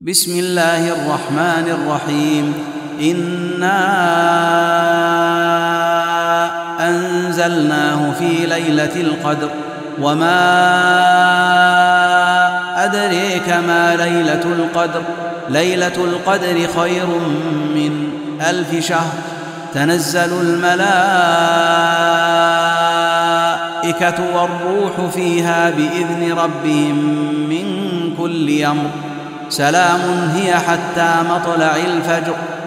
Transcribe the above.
بسم الله الرحمن الرحيم. إنا أنزلناه في ليلة القدر وما أدريك ما ليلة القدر. ليلة القدر خير من 1000 شهر. تنزل الملائكة والروح فيها بإذن ربهم من كل أمر. سلام هي حتى مطلع الفجر.